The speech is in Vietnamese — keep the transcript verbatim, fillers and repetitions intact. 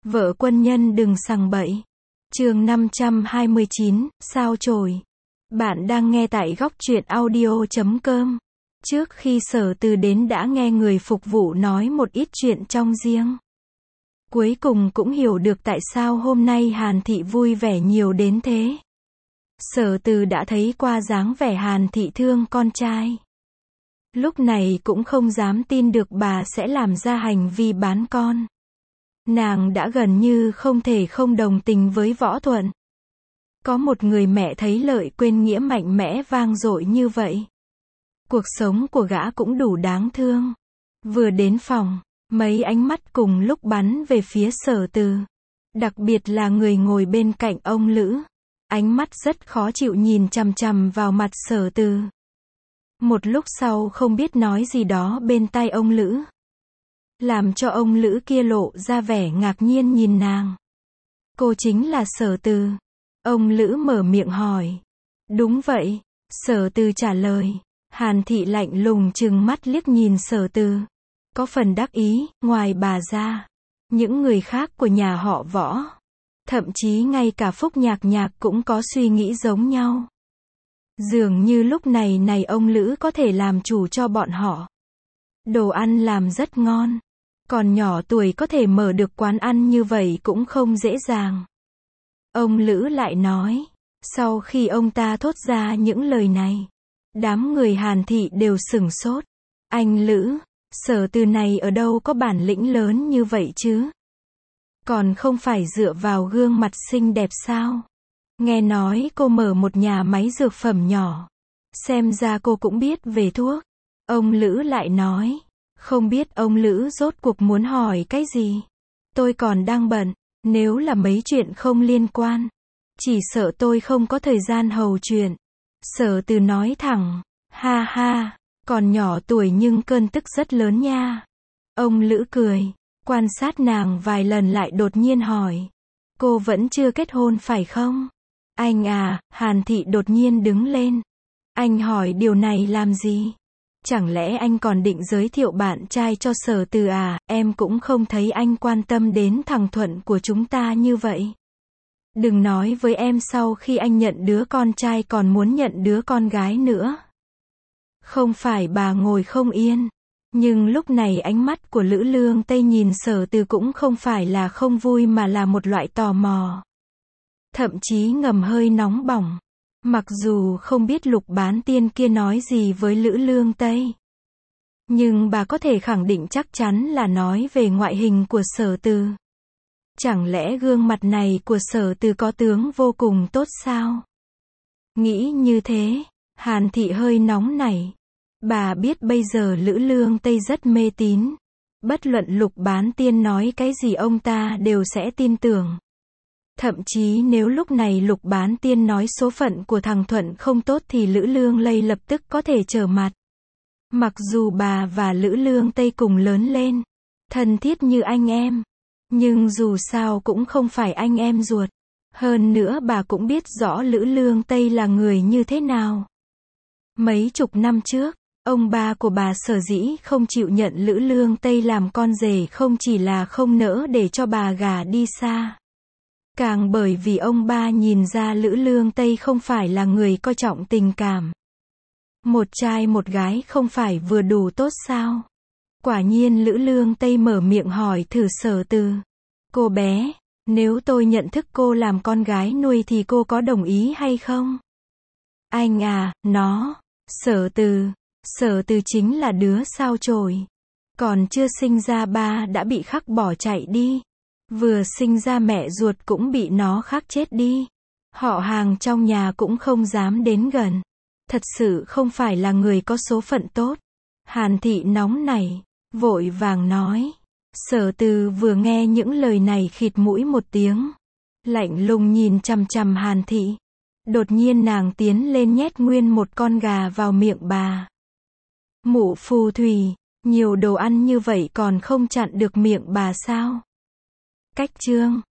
Vợ quân nhân đừng sằng bậy. Chương năm trăm hai mươi chín, sao chổi. Bạn đang nghe tại góc truyện audio chấm com. Trước khi Sở Từ đến đã nghe người phục vụ nói một ít chuyện trong riêng. Cuối cùng cũng hiểu được tại sao hôm nay Hàn Thị vui vẻ nhiều đến thế. Sở Từ đã thấy qua dáng vẻ Hàn Thị thương con trai. Lúc này cũng không dám tin được bà sẽ làm ra hành vi bán con. Nàng đã gần như không thể không đồng tình với Võ Thuận. Có một người mẹ thấy lợi quên nghĩa mạnh mẽ vang dội như vậy. Cuộc sống của gã cũng đủ đáng thương. Vừa đến phòng, mấy ánh mắt cùng lúc bắn về phía Sở Từ. Đặc biệt là người ngồi bên cạnh ông Lữ. Ánh mắt rất khó chịu nhìn chằm chằm vào mặt Sở Từ. Một lúc sau không biết nói gì đó bên tai ông Lữ. Làm cho ông Lữ kia lộ ra vẻ ngạc nhiên nhìn nàng. Cô chính là Sở Từ. Ông Lữ mở miệng hỏi. Đúng vậy. Sở Từ trả lời. Hàn Thị lạnh lùng trừng mắt liếc nhìn Sở Từ. Có phần đắc ý, ngoài bà ra. Những người khác của nhà họ Võ. Thậm chí ngay cả Phúc Nhạc Nhạc cũng có suy nghĩ giống nhau. Dường như lúc này này ông Lữ có thể làm chủ cho bọn họ. Đồ ăn làm rất ngon. Còn nhỏ tuổi có thể mở được quán ăn như vậy cũng không dễ dàng. Ông Lữ lại nói. Sau khi ông ta thốt ra những lời này, đám người Hàn Thị đều sửng sốt. Anh Lữ, Sở Từ này ở đâu có bản lĩnh lớn như vậy chứ? Còn không phải dựa vào gương mặt xinh đẹp sao? Nghe nói cô mở một nhà máy dược phẩm nhỏ. Xem ra cô cũng biết về thuốc. Ông Lữ lại nói. Không biết ông Lữ rốt cuộc muốn hỏi cái gì? Tôi còn đang bận. Nếu là mấy chuyện không liên quan, chỉ sợ tôi không có thời gian hầu chuyện. Sở Từ nói thẳng. Ha ha, còn nhỏ tuổi nhưng cơn tức rất lớn nha. Ông Lữ cười. Quan sát nàng vài lần lại đột nhiên hỏi. Cô vẫn chưa kết hôn phải không? Anh à, Hàn Thị đột nhiên đứng lên. Anh hỏi điều này làm gì? Chẳng lẽ anh còn định giới thiệu bạn trai cho Sở Từ à? Em cũng không thấy anh quan tâm đến thằng Thuận của chúng ta như vậy. Đừng nói với em sau khi anh nhận đứa con trai còn muốn nhận đứa con gái nữa. Không phải bà ngồi không yên. Nhưng lúc này ánh mắt của Lữ Lương Tây nhìn Sở Từ cũng không phải là không vui mà là một loại tò mò. Thậm chí ngầm hơi nóng bỏng. Mặc dù không biết Lục Bán Tiên kia nói gì với Lữ Lương Tây. Nhưng bà có thể khẳng định chắc chắn là nói về ngoại hình của Sở Từ. Chẳng lẽ gương mặt này của Sở Từ có tướng vô cùng tốt sao? Nghĩ như thế, Hàn Thị hơi nóng nảy. Bà biết bây giờ Lữ Lương Tây rất mê tín. Bất luận Lục Bán Tiên nói cái gì ông ta đều sẽ tin tưởng. Thậm chí nếu lúc này Lục Bán Tiên nói số phận của thằng Thuận không tốt thì Lữ Lương Lây lập tức có thể trở mặt. Mặc dù bà và Lữ Lương Tây cùng lớn lên, thân thiết như anh em, nhưng dù sao cũng không phải anh em ruột. Hơn nữa bà cũng biết rõ Lữ Lương Tây là người như thế nào. Mấy chục năm trước, ông ba của bà sở dĩ không chịu nhận Lữ Lương Tây làm con rể không chỉ là không nỡ để cho bà gả đi xa. Càng bởi vì ông ba nhìn ra Lữ Lương Tây không phải là người coi trọng tình cảm. Một trai một gái không phải vừa đủ tốt sao? Quả nhiên Lữ Lương Tây mở miệng hỏi thử Sở Từ. Cô bé, nếu tôi nhận thức cô làm con gái nuôi thì cô có đồng ý hay không? Anh à, nó, Sở Từ, Sở Từ chính là đứa sao chổi. Còn chưa sinh ra ba đã bị khắc bỏ chạy đi. Vừa sinh ra mẹ ruột cũng bị nó khắc chết đi. Họ hàng trong nhà cũng không dám đến gần. Thật sự không phải là người có số phận tốt. Hàn Thị nóng nảy, vội vàng nói. Sở Từ vừa nghe những lời này khịt mũi một tiếng. Lạnh lùng nhìn chằm chằm Hàn Thị. Đột nhiên nàng tiến lên nhét nguyên một con gà vào miệng bà. Mụ phù thủy, nhiều đồ ăn như vậy còn không chặn được miệng bà sao? Cách chương